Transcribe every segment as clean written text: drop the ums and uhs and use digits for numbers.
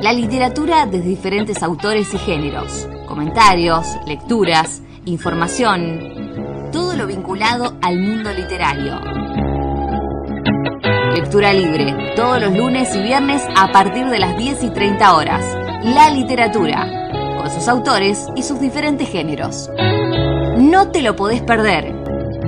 La literatura de diferentes autores y géneros, comentarios, lecturas, información, todo lo vinculado al mundo literario. Lectura libre, todos los lunes y viernes a partir de las 10:30 horas. La literatura, con sus autores y sus diferentes géneros. No te lo podés perder.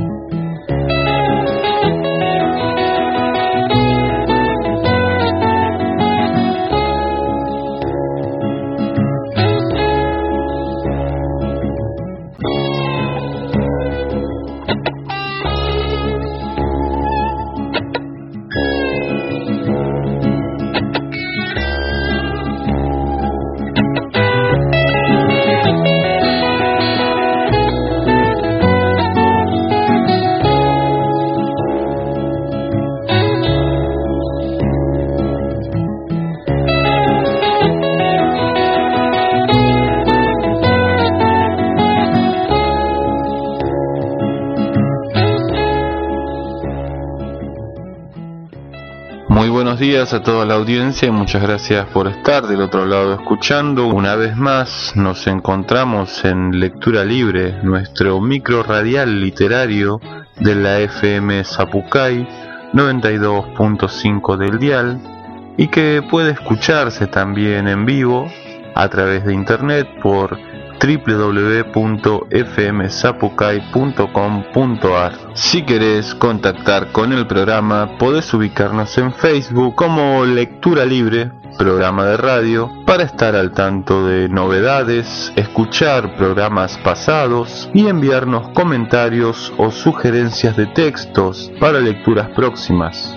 Buenos días a toda la audiencia y muchas gracias por estar del otro lado escuchando. Una vez más nos encontramos en Lectura Libre, nuestro micro radial literario de la FM Zapucay 92.5 del dial y que puede escucharse también en vivo a través de internet por www.fmzapucay.com.ar. Si querés contactar con el programa, podés ubicarnos en Facebook como Lectura Libre, programa de radio, para estar al tanto de novedades, escuchar programas pasados y enviarnos comentarios o sugerencias de textos para lecturas próximas.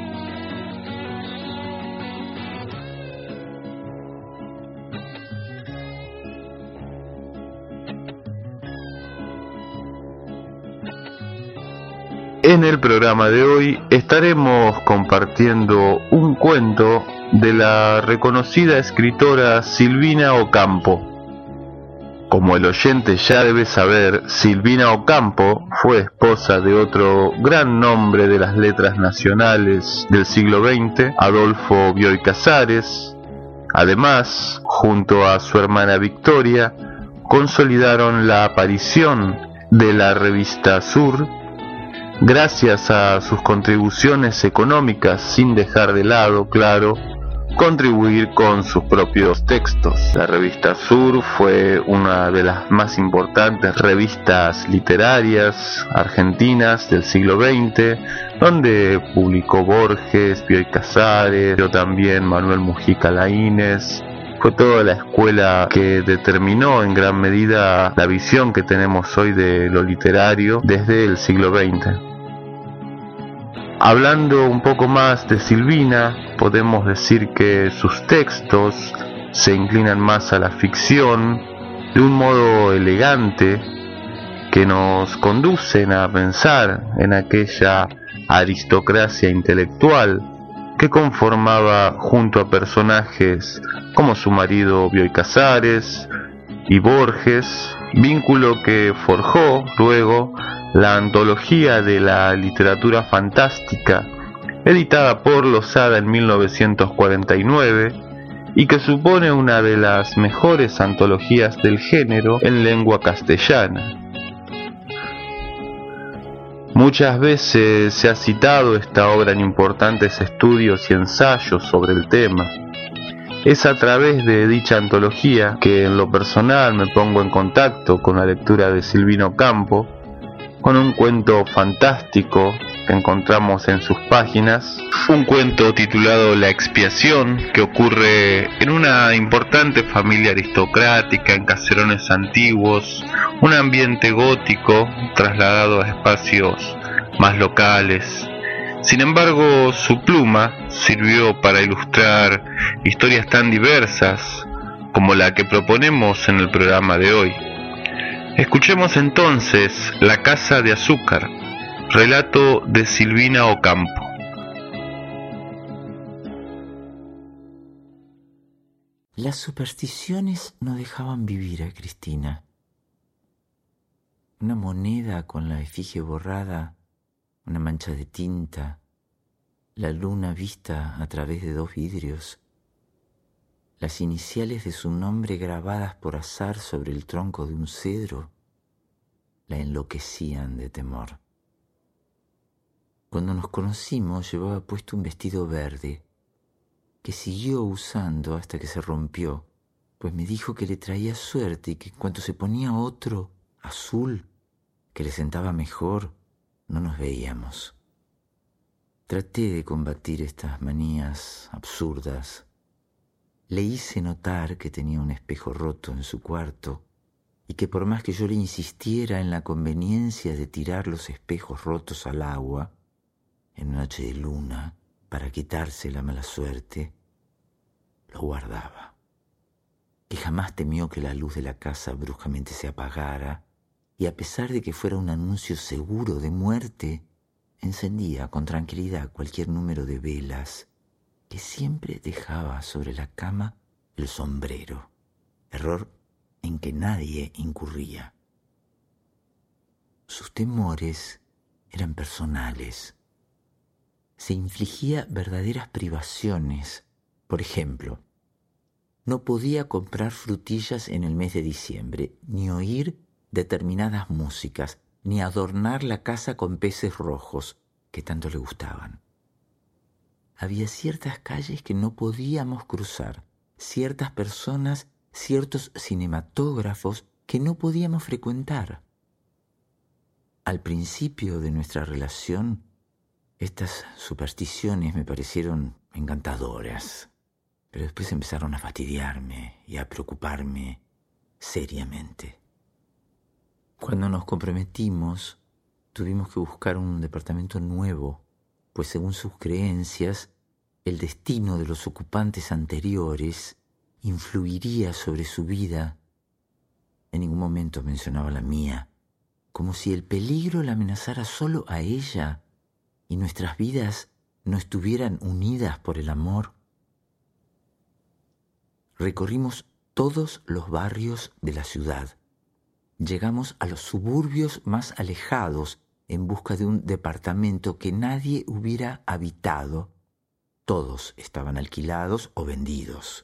En el programa de hoy estaremos compartiendo un cuento de la reconocida escritora Silvina Ocampo. Como el oyente ya debe saber, Silvina Ocampo fue esposa de otro gran nombre de las letras nacionales del siglo XX, Adolfo Bioy Casares. Además, junto a su hermana Victoria, consolidaron la aparición de la revista Sur, gracias a sus contribuciones económicas, sin dejar de lado, claro, contribuir con sus propios textos. La revista Sur fue una de las más importantes revistas literarias argentinas del siglo XX, donde publicó Borges, Bioy Casares, pero también Manuel Mujica Laínez. Fue toda la escuela que determinó en gran medida la visión que tenemos hoy de lo literario desde el siglo XX. Hablando un poco más de Silvina, podemos decir que sus textos se inclinan más a la ficción de un modo elegante que nos conducen a pensar en aquella aristocracia intelectual que conformaba junto a personajes como su marido Bioy Casares y Borges, vínculo que forjó luego la antología de la literatura fantástica, editada por Losada en 1949, y que supone una de las mejores antologías del género en lengua castellana. Muchas veces se ha citado esta obra en importantes estudios y ensayos sobre el tema. Es a través de dicha antología que en lo personal me pongo en contacto con la lectura de Silvina Ocampo, con un cuento fantástico que encontramos en sus páginas, un cuento titulado La expiación, que ocurre en una importante familia aristocrática en caserones antiguos, un ambiente gótico trasladado a espacios más locales. Sin embargo, su pluma sirvió para ilustrar historias tan diversas como la que proponemos en el programa de hoy. Escuchemos entonces La casa de azúcar, relato de Silvina Ocampo. Las supersticiones no dejaban vivir a Cristina. Una moneda con la efigie borrada, una mancha de tinta, la luna vista a través de 2 vidrios, las iniciales de su nombre grabadas por azar sobre el tronco de un cedro la enloquecían de temor. Cuando nos conocimos llevaba puesto un vestido verde que siguió usando hasta que se rompió, pues me dijo que le traía suerte y que en cuanto se ponía otro, azul, que le sentaba mejor, no nos veíamos. Traté de combatir estas manías absurdas. Le hice notar que tenía un espejo roto en su cuarto y que por más que yo le insistiera en la conveniencia de tirar los espejos rotos al agua, en una noche de luna, para quitarse la mala suerte, lo guardaba. Que jamás temió que la luz de la casa bruscamente se apagara, y a pesar de que fuera un anuncio seguro de muerte, encendía con tranquilidad cualquier número de velas que siempre dejaba sobre la cama el sombrero, error en que nadie incurría. Sus temores eran personales. Se infligía verdaderas privaciones. Por ejemplo, no podía comprar frutillas en el mes de diciembre, ni oír determinadas músicas, ni adornar la casa con peces rojos que tanto le gustaban. Había ciertas calles que no podíamos cruzar, ciertas personas, ciertos cinematógrafos que no podíamos frecuentar. Al principio de nuestra relación, estas supersticiones me parecieron encantadoras, pero después empezaron a fastidiarme y a preocuparme seriamente. Cuando nos comprometimos, tuvimos que buscar un departamento nuevo, pues según sus creencias, el destino de los ocupantes anteriores influiría sobre su vida. En ningún momento mencionaba la mía, como si el peligro la amenazara solo a ella y nuestras vidas no estuvieran unidas por el amor. Recorrimos todos los barrios de la ciudad. Llegamos a los suburbios más alejados en busca de un departamento que nadie hubiera habitado. Todos estaban alquilados o vendidos.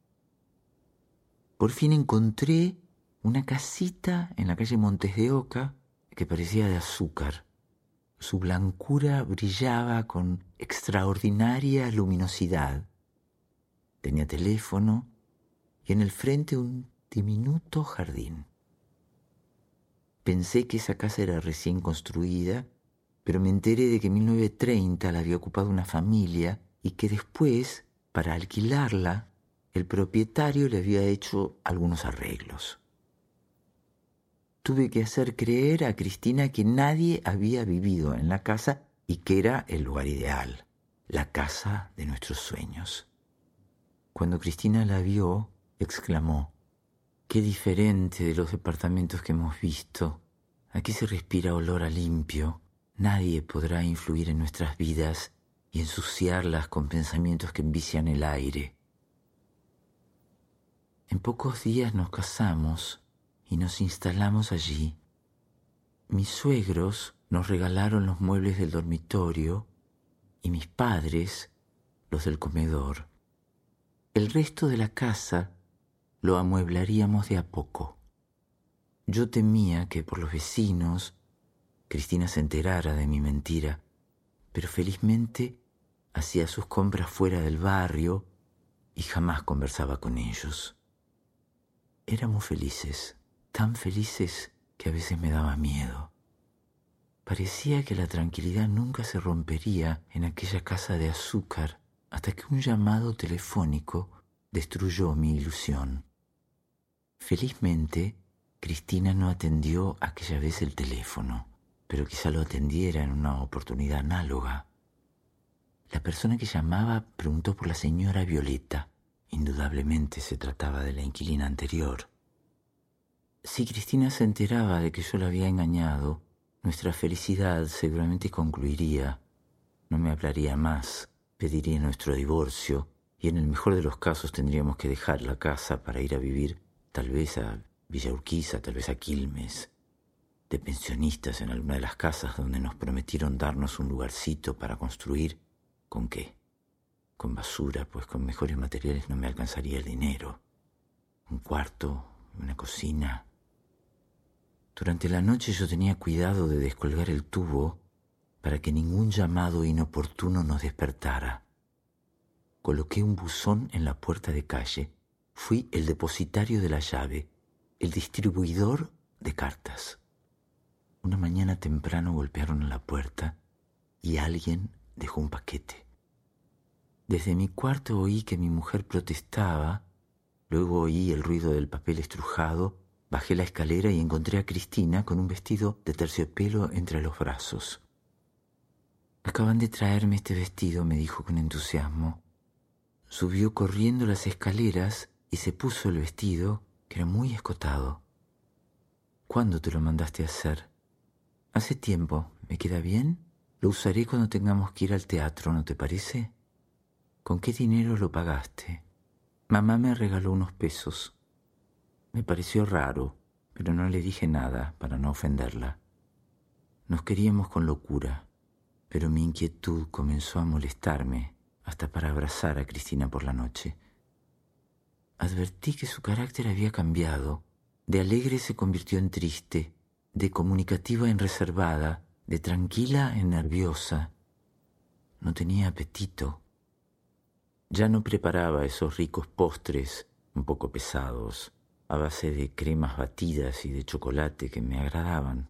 Por fin encontré una casita en la calle Montes de Oca que parecía de azúcar. Su blancura brillaba con extraordinaria luminosidad. Tenía teléfono y en el frente un diminuto jardín. Pensé que esa casa era recién construida, pero me enteré de que en 1930 la había ocupado una familia y que después, para alquilarla, el propietario le había hecho algunos arreglos. Tuve que hacer creer a Cristina que nadie había vivido en la casa y que era el lugar ideal, la casa de nuestros sueños. Cuando Cristina la vio, exclamó: «Qué diferente de los departamentos que hemos visto. Aquí se respira olor a limpio. Nadie podrá influir en nuestras vidas y ensuciarlas con pensamientos que envician el aire». En pocos días nos casamos y nos instalamos allí. Mis suegros nos regalaron los muebles del dormitorio y mis padres los del comedor. El resto de la casa lo amueblaríamos de a poco. Yo temía que por los vecinos Cristina se enterara de mi mentira, pero felizmente hacía sus compras fuera del barrio y jamás conversaba con ellos. Éramos felices, tan felices que a veces me daba miedo. Parecía que la tranquilidad nunca se rompería en aquella casa de azúcar hasta que un llamado telefónico destruyó mi ilusión. Felizmente, Cristina no atendió aquella vez el teléfono, pero quizá lo atendiera en una oportunidad análoga. La persona que llamaba preguntó por la señora Violeta. Indudablemente se trataba de la inquilina anterior. Si Cristina se enteraba de que yo la había engañado, nuestra felicidad seguramente concluiría. No me hablaría más, pediría nuestro divorcio y en el mejor de los casos tendríamos que dejar la casa para ir a vivir tal vez a Villa Urquiza, tal vez a Quilmes, de pensionistas en alguna de las casas donde nos prometieron darnos un lugarcito para construir. ¿Con qué? con basura, pues con mejores materiales no me alcanzaría el dinero. Un cuarto, una cocina. Durante la noche yo tenía cuidado de descolgar el tubo para que ningún llamado inoportuno nos despertara. Coloqué un buzón en la puerta de calle. Fui el depositario de la llave, el distribuidor de cartas. Una mañana temprano golpearon a la puerta y alguien dejó un paquete. Desde mi cuarto oí que mi mujer protestaba, luego oí el ruido del papel estrujado, bajé la escalera y encontré a Cristina con un vestido de terciopelo entre los brazos. «Acaban de traerme este vestido», me dijo con entusiasmo. Subió corriendo las escaleras y se puso el vestido, que era muy escotado. «¿Cuándo te lo mandaste a hacer?» «Hace tiempo. ¿Me queda bien? Lo usaré cuando tengamos que ir al teatro, ¿no te parece?» «¿Con qué dinero lo pagaste?» «Mamá me regaló unos pesos». Me pareció raro, pero no le dije nada para no ofenderla. Nos queríamos con locura, pero mi inquietud comenzó a molestarme hasta para abrazar a Cristina por la noche. Advertí que su carácter había cambiado. De alegre se convirtió en triste, de comunicativa en reservada, de tranquila en nerviosa. No tenía apetito. Ya no preparaba esos ricos postres, un poco pesados, a base de cremas batidas y de chocolate que me agradaban.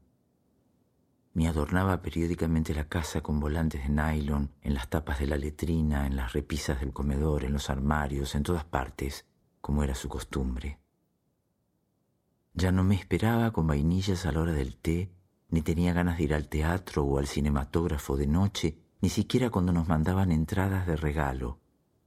Me adornaba periódicamente la casa con volantes de nylon en las tapas de la letrina, en las repisas del comedor, en los armarios, en todas partes, como era su costumbre. Ya no me esperaba con vainillas a la hora del té, ni tenía ganas de ir al teatro o al cinematógrafo de noche, ni siquiera cuando nos mandaban entradas de regalo.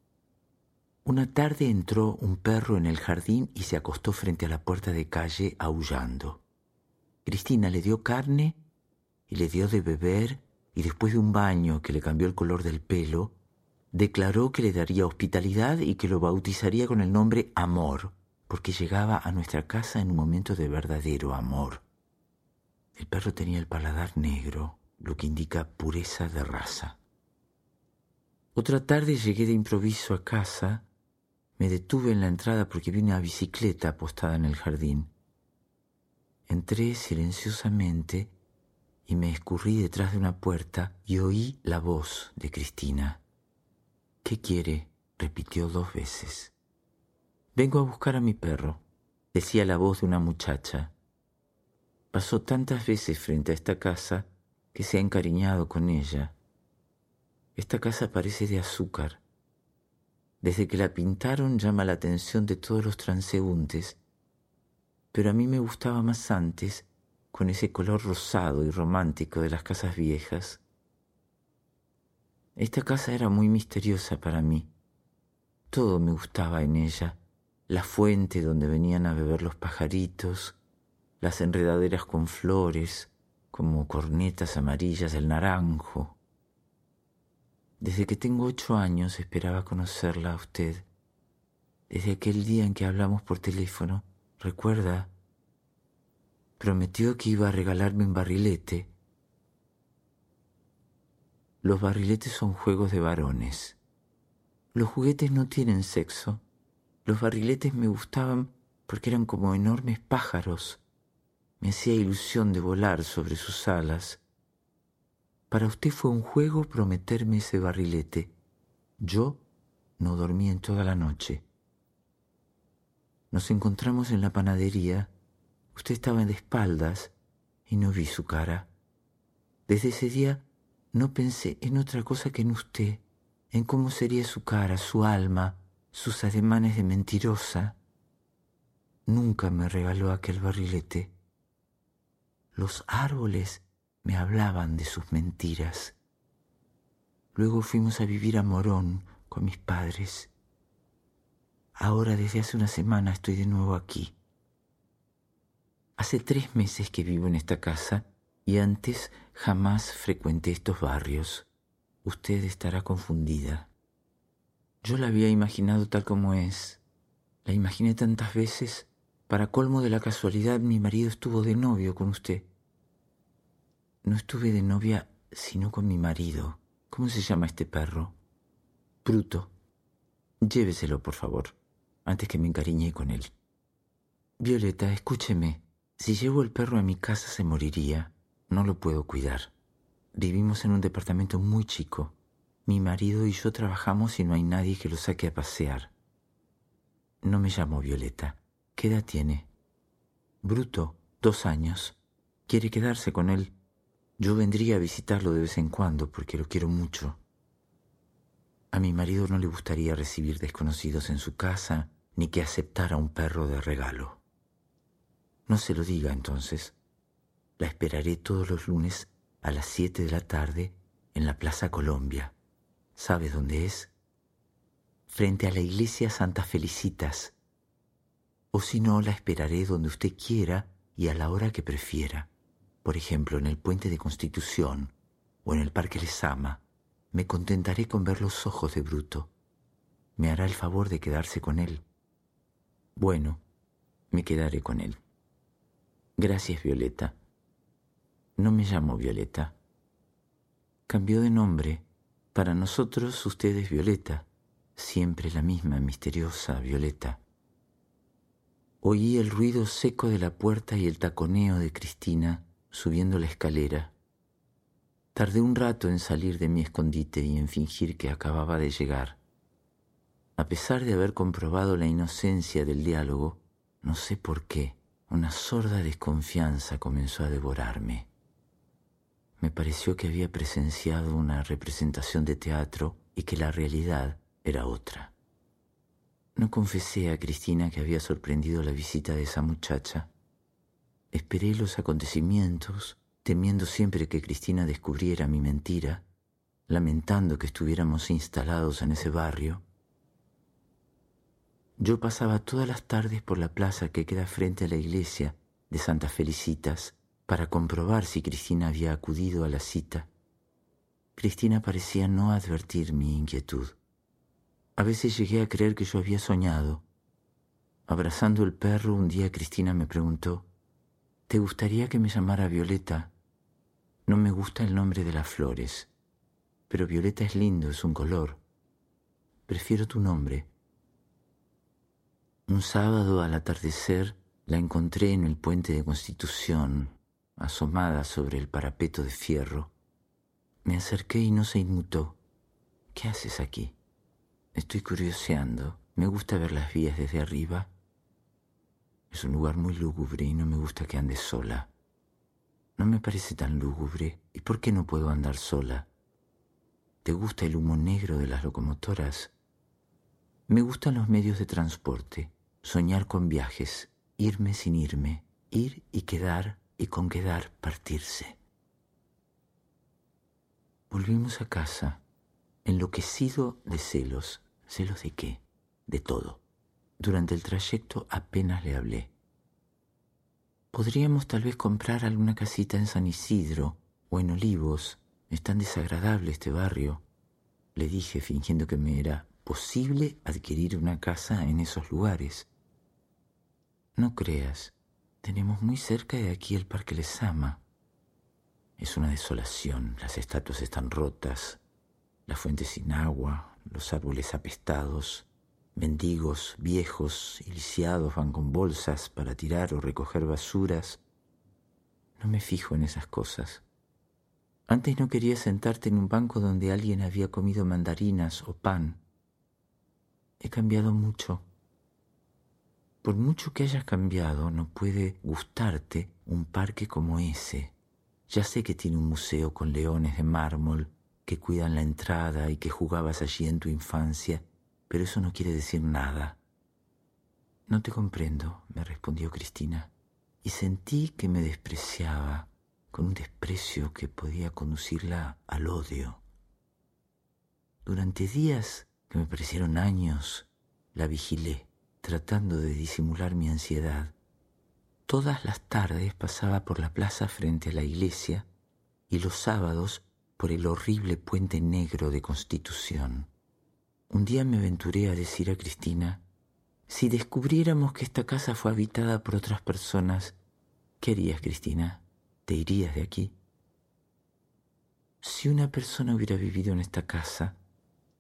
Una tarde entró un perro en el jardín y se acostó frente a la puerta de calle aullando. Cristina le dio carne y le dio de beber, y después de un baño que le cambió el color del pelo, declaró que le daría hospitalidad y que lo bautizaría con el nombre Amor, porque llegaba a nuestra casa en un momento de verdadero amor. El perro tenía el paladar negro, lo que indica pureza de raza. Otra tarde llegué de improviso a casa. Me detuve en la entrada porque vi una bicicleta apostada en el jardín. Entré silenciosamente y me escurrí detrás de una puerta y oí la voz de Cristina. «¿Qué quiere?», repitió 2 veces. «Vengo a buscar a mi perro», decía la voz de una muchacha. Pasó tantas veces frente a esta casa que se ha encariñado con ella. Esta casa parece de azúcar. Desde que la pintaron llama la atención de todos los transeúntes, pero a mí me gustaba más antes, con ese color rosado y romántico de las casas viejas. Esta casa era muy misteriosa para mí. Todo me gustaba en ella: la fuente donde venían a beber los pajaritos, las enredaderas con flores, como cornetas amarillas del naranjo. Desde que tengo 8 años esperaba conocerla a usted. Desde aquel día en que hablamos por teléfono, ¿recuerda? Prometió que iba a regalarme un barrilete. Los barriletes son juegos de varones. Los juguetes no tienen sexo. Los barriletes me gustaban porque eran como enormes pájaros. Me hacía ilusión de volar sobre sus alas. Para usted fue un juego prometerme ese barrilete. Yo no dormí en toda la noche. Nos encontramos en la panadería. Usted estaba de espaldas y no vi su cara. Desde ese día no pensé en otra cosa que en usted, en cómo sería su cara, su alma, sus ademanes de mentirosa. Nunca me regaló aquel barrilete. Los árboles me hablaban de sus mentiras. Luego fuimos a vivir a Morón con mis padres. Ahora, desde hace una semana, estoy de nuevo aquí. Hace 3 meses que vivo en esta casa y antes jamás frecuenté estos barrios. Usted estará confundida. Yo la había imaginado tal como es. La imaginé tantas veces. Para colmo de la casualidad, mi marido estuvo de novio con usted. No estuve de novia sino con mi marido. ¿Cómo se llama este perro? Bruto, lléveselo, por favor, antes que me encariñe con él. Violeta, escúcheme. Si llevo el perro a mi casa se moriría. No lo puedo cuidar. Vivimos en un departamento muy chico. Mi marido y yo trabajamos y no hay nadie que lo saque a pasear. No me llamo Violeta. ¿Qué edad tiene? Bruto, 2 años. Quiere quedarse con él. Yo vendría a visitarlo de vez en cuando porque lo quiero mucho. A mi marido no le gustaría recibir desconocidos en su casa ni que aceptara un perro de regalo. No se lo diga entonces. La esperaré todos los lunes a las 7 de la tarde en la Plaza Colombia. ¿Sabe dónde es? Frente a la iglesia Santa Felicitas. O si no, la esperaré donde usted quiera y a la hora que prefiera. Por ejemplo, en el Puente de Constitución o en el Parque Lezama. Me contentaré con ver los ojos de Bruto. Me hará el favor de quedarse con él. Bueno, me quedaré con él. Gracias, Violeta. No me llamo Violeta. Cambió de nombre. Para nosotros usted es Violeta. Siempre la misma misteriosa Violeta. Oí el ruido seco de la puerta y el taconeo de Cristina subiendo la escalera. Tardé un rato en salir de mi escondite y en fingir que acababa de llegar. A pesar de haber comprobado la inocencia del diálogo, no sé por qué, una sorda desconfianza comenzó a devorarme. Me pareció que había presenciado una representación de teatro y que la realidad era otra. No confesé a Cristina que había sorprendido la visita de esa muchacha. Esperé los acontecimientos, temiendo siempre que Cristina descubriera mi mentira, lamentando que estuviéramos instalados en ese barrio. Yo pasaba todas las tardes por la plaza que queda frente a la iglesia de Santa Felicitas para comprobar si Cristina había acudido a la cita. Cristina parecía no advertir mi inquietud. A veces llegué a creer que yo había soñado. Abrazando el perro, un día Cristina me preguntó: ¿te gustaría que me llamara Violeta? No me gusta el nombre de las flores, pero Violeta es lindo, es un color. Prefiero tu nombre. Un sábado al atardecer la encontré en el Puente de Constitución, asomada sobre el parapeto de fierro. Me acerqué y no se inmutó. ¿Qué haces aquí? Estoy curioseando. Me gusta ver las vías desde arriba. Es un lugar muy lúgubre y no me gusta que andes sola. No me parece tan lúgubre. ¿Y por qué no puedo andar sola? ¿Te gusta el humo negro de las locomotoras? Me gustan los medios de transporte. Soñar con viajes, irme sin irme, ir y quedar, y con quedar partirse. Volvimos a casa, enloquecido de celos. ¿Celos de qué? De todo. Durante el trayecto apenas le hablé. Podríamos tal vez comprar alguna casita en San Isidro o en Olivos. Es tan desagradable este barrio. Le dije, fingiendo que me era posible adquirir una casa en esos lugares. No creas, tenemos muy cerca de aquí el Parque Lezama. Es una desolación, las estatuas están rotas, la fuente sin agua, los árboles apestados, mendigos viejos y lisiados van con bolsas para tirar o recoger basuras. No me fijo en esas cosas. Antes no querías sentarte en un banco donde alguien había comido mandarinas o pan. He cambiado mucho. Por mucho que hayas cambiado, no puede gustarte un parque como ese. Ya sé que tiene un museo con leones de mármol que cuidan la entrada y que jugabas allí en tu infancia, pero eso no quiere decir nada. No te comprendo, me respondió Cristina, y sentí que me despreciaba, con un desprecio que podía conducirla al odio. Durante días, que me parecieron años, la vigilé, tratando de disimular mi ansiedad. Todas las tardes pasaba por la plaza frente a la iglesia y los sábados por el horrible puente negro de Constitución. Un día me aventuré a decir a Cristina: si descubriéramos que esta casa fue habitada por otras personas, ¿qué harías, Cristina? ¿Te irías de aquí? Si una persona hubiera vivido en esta casa,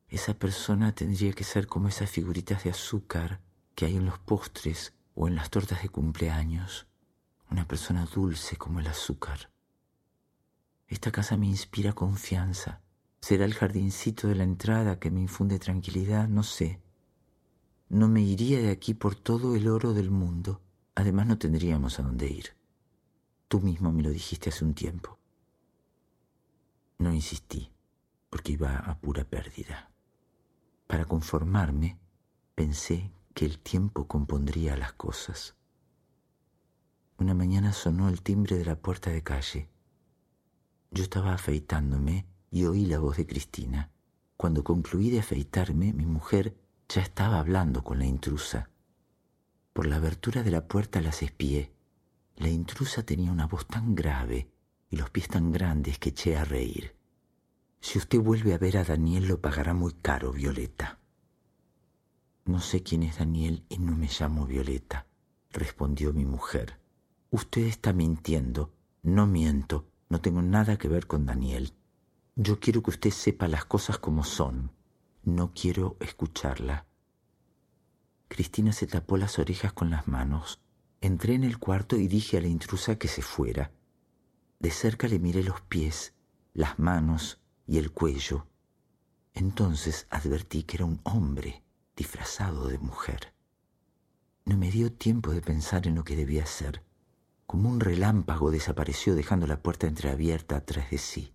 esa persona tendría que ser como esas figuritas de azúcar que hay en los postres o en las tortas de cumpleaños. Una persona dulce como el azúcar. Esta casa me inspira confianza. ¿Será el jardincito de la entrada que me infunde tranquilidad? No sé. No me iría de aquí por todo el oro del mundo. Además no tendríamos a dónde ir. Tú mismo me lo dijiste hace un tiempo. No insistí, porque iba a pura pérdida. Para conformarme, pensé que el tiempo compondría las cosas. Una mañana sonó el timbre de la puerta de calle. Yo estaba afeitándome y oí la voz de Cristina. Cuando concluí de afeitarme, mi mujer ya estaba hablando con la intrusa. Por la abertura de la puerta las espié. La intrusa tenía una voz tan grave y los pies tan grandes que eché a reír. Si usted vuelve a ver a Daniel lo pagará muy caro, Violeta. No sé quién es Daniel y no me llamo Violeta, respondió mi mujer. Usted está mintiendo. No miento. No tengo nada que ver con Daniel. Yo quiero que usted sepa las cosas como son. No quiero escucharla. Cristina se tapó las orejas con las manos. Entré en el cuarto y dije a la intrusa que se fuera. De cerca le miré los pies, las manos y el cuello. Entonces advertí que era un hombre disfrazado de mujer. No me dio tiempo de pensar en lo que debía hacer. Como un relámpago desapareció dejando la puerta entreabierta atrás de sí.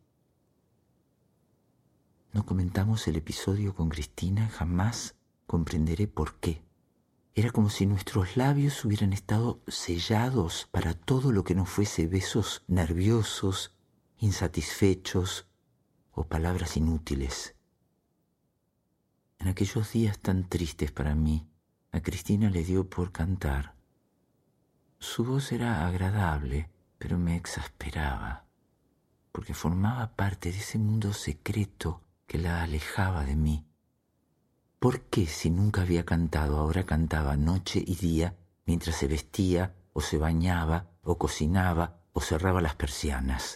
No comentamos el episodio con Cristina, jamás comprenderé por qué. Era como si nuestros labios hubieran estado sellados para todo lo que no fuese besos nerviosos, insatisfechos o palabras inútiles. En aquellos días tan tristes para mí, a Cristina le dio por cantar. Su voz era agradable, pero me exasperaba, porque formaba parte de ese mundo secreto que la alejaba de mí. ¿Por qué, si nunca había cantado, ahora cantaba noche y día mientras se vestía, o se bañaba, o cocinaba, o cerraba las persianas?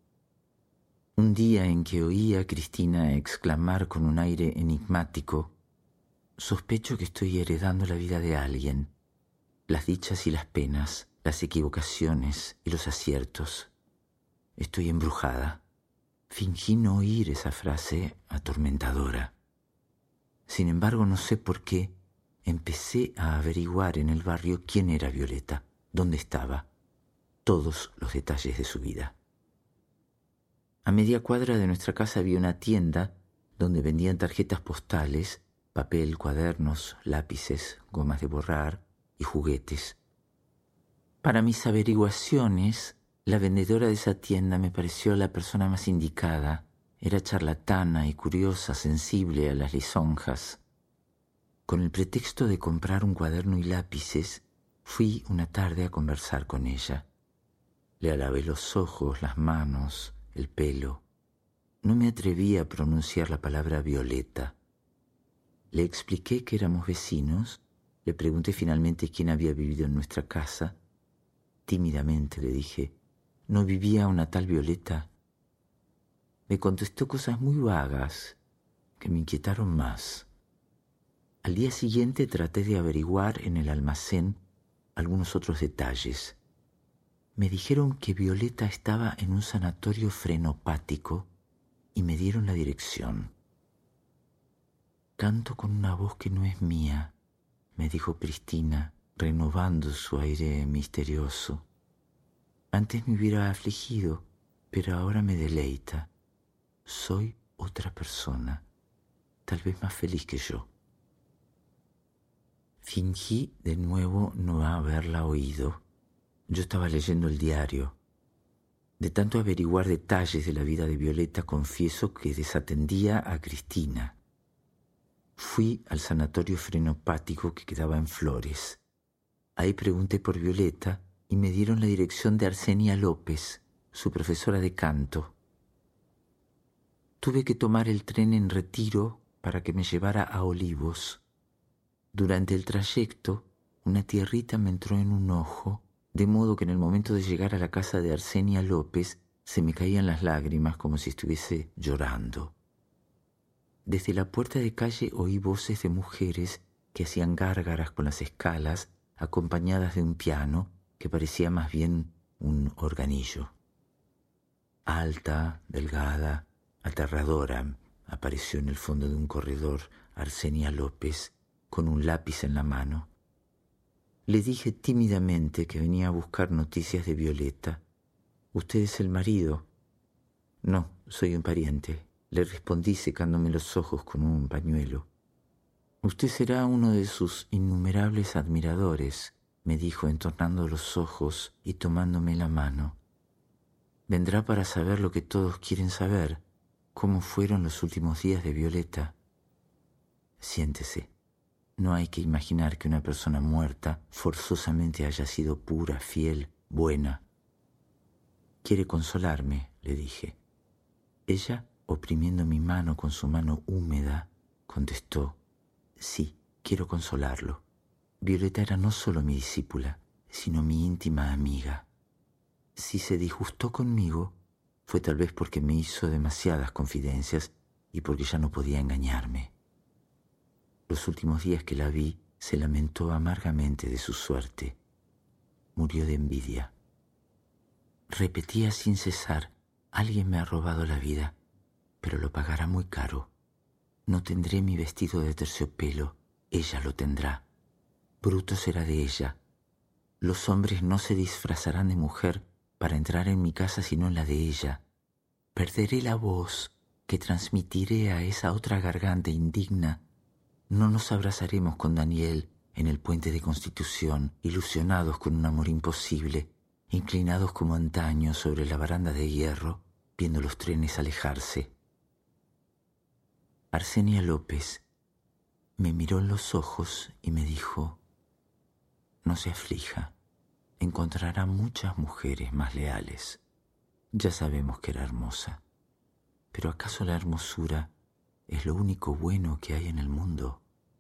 Un día en que oí a Cristina exclamar con un aire enigmático, «Sospecho que estoy heredando la vida de alguien, las dichas y las penas, las equivocaciones y los aciertos. Estoy embrujada». Fingí no oír esa frase atormentadora. Sin embargo, no sé por qué, empecé a averiguar en el barrio quién era Violeta, dónde estaba, todos los detalles de su vida. A media cuadra de nuestra casa había una tienda donde vendían tarjetas postales, papel, cuadernos, lápices, gomas de borrar y juguetes. Para mis averiguaciones, la vendedora de esa tienda me pareció la persona más indicada. Era charlatana y curiosa, sensible a las lisonjas. Con el pretexto de comprar un cuaderno y lápices, fui una tarde a conversar con ella. Le alabé los ojos, las manos, el pelo. No me atreví a pronunciar la palabra Violeta. Le expliqué que éramos vecinos, le pregunté finalmente quién había vivido en nuestra casa. Tímidamente le dije, ¿no vivía una tal Violeta? Me contestó cosas muy vagas que me inquietaron más. Al día siguiente traté de averiguar en el almacén algunos otros detalles. Me dijeron que Violeta estaba en un sanatorio frenopático y me dieron la dirección. Canto con una voz que no es mía, me dijo Cristina, renovando su aire misterioso. Antes me hubiera afligido, pero ahora me deleita. Soy otra persona, tal vez más feliz que yo. Fingí de nuevo no haberla oído. Yo estaba leyendo el diario. De tanto averiguar detalles de la vida de Violeta, confieso que desatendía a Cristina. Fui al sanatorio frenopático que quedaba en Flores. Ahí pregunté por Violeta y me dieron la dirección de Arsenia López, su profesora de canto. Tuve que tomar el tren en Retiro para que me llevara a Olivos. Durante el trayecto, una tierrita me entró en un ojo, de modo que en el momento de llegar a la casa de Arsenia López se me caían las lágrimas como si estuviese llorando. Desde la puerta de calle oí voces de mujeres que hacían gárgaras con las escalas, acompañadas de un piano que parecía más bien un organillo. Alta, delgada, aterradora, apareció en el fondo de un corredor Arsenia López con un lápiz en la mano. Le dije tímidamente que venía a buscar noticias de Violeta. «¿Usted es el marido?» «No, soy un pariente», le respondí secándome los ojos con un pañuelo. «Usted será uno de sus innumerables admiradores», me dijo entornando los ojos y tomándome la mano. «Vendrá para saber lo que todos quieren saber, cómo fueron los últimos días de Violeta. Siéntese. No hay que imaginar que una persona muerta forzosamente haya sido pura, fiel, buena». «¿Quiere consolarme?», le dije. Ella, oprimiendo mi mano con su mano húmeda, contestó: «Sí, quiero consolarlo. Violeta era no solo mi discípula, sino mi íntima amiga. Si se disgustó conmigo, fue tal vez porque me hizo demasiadas confidencias y porque ya no podía engañarme. Los últimos días que la vi, se lamentó amargamente de su suerte. Murió de envidia. Repetía sin cesar: alguien me ha robado la vida, pero lo pagará muy caro. No tendré mi vestido de terciopelo, ella lo tendrá. Bruto será de ella. Los hombres no se disfrazarán de mujer para entrar en mi casa sino en la de ella. Perderé la voz que transmitiré a esa otra garganta indigna. No nos abrazaremos con Daniel en el puente de Constitución, ilusionados con un amor imposible, inclinados como antaño sobre la baranda de hierro, viendo los trenes alejarse». Arsenia López me miró en los ojos y me dijo: «No se aflija, encontrará muchas mujeres más leales. Ya sabemos que era hermosa, pero ¿acaso la hermosura es lo único bueno que hay en el mundo?»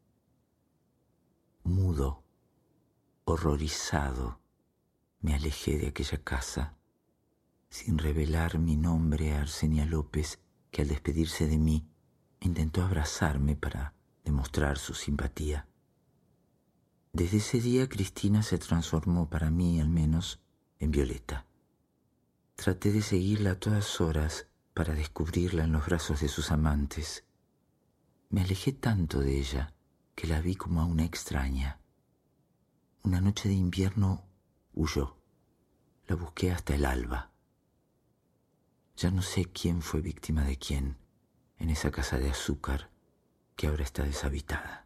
Mudo, horrorizado, me alejé de aquella casa, sin revelar mi nombre a Arsenia López, que al despedirse de mí intentó abrazarme para demostrar su simpatía. Desde ese día Cristina se transformó, para mí al menos, en Violeta. Traté de seguirla a todas horas para descubrirla en los brazos de sus amantes. Me alejé tanto de ella que la vi como a una extraña. Una noche de invierno huyó. La busqué hasta el alba. Ya no sé quién fue víctima de quién en esa casa de azúcar que ahora está deshabitada.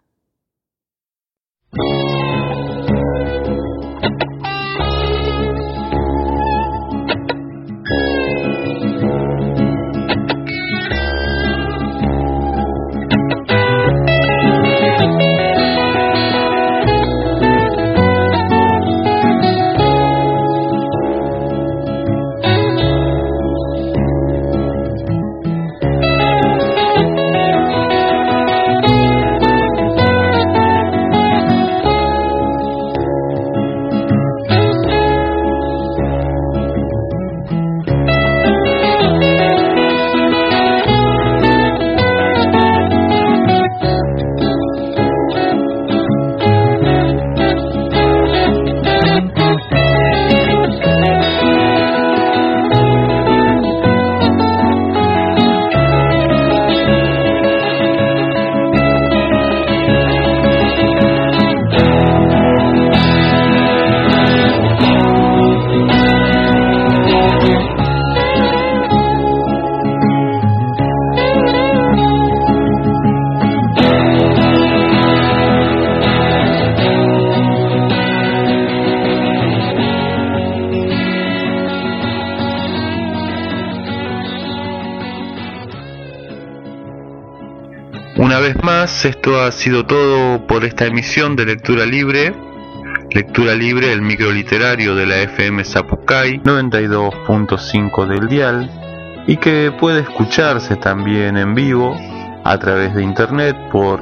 Una vez más, esto ha sido todo por esta emisión de Lectura Libre, el microliterario de la FM Zapucay 92.5 del dial, y que puede escucharse también en vivo a través de internet por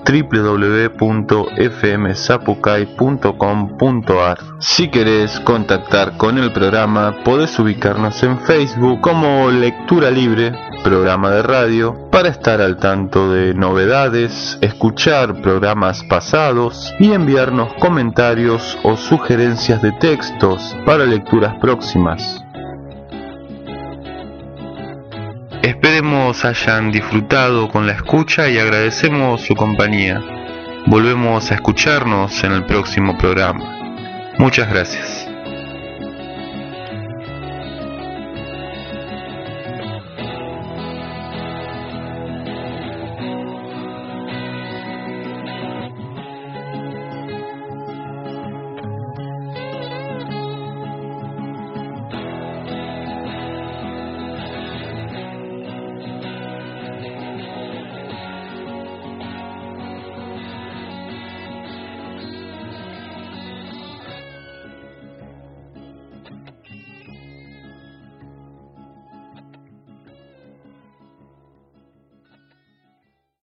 www.fmzapucay.com.ar. Si querés contactar con el programa, podés ubicarnos en Facebook como Lectura Libre, programa de radio, para estar al tanto de novedades, escuchar programas pasados y enviarnos comentarios o sugerencias de textos para lecturas próximas. Esperemos hayan disfrutado con la escucha y agradecemos su compañía. Volvemos a escucharnos en el próximo programa. Muchas gracias.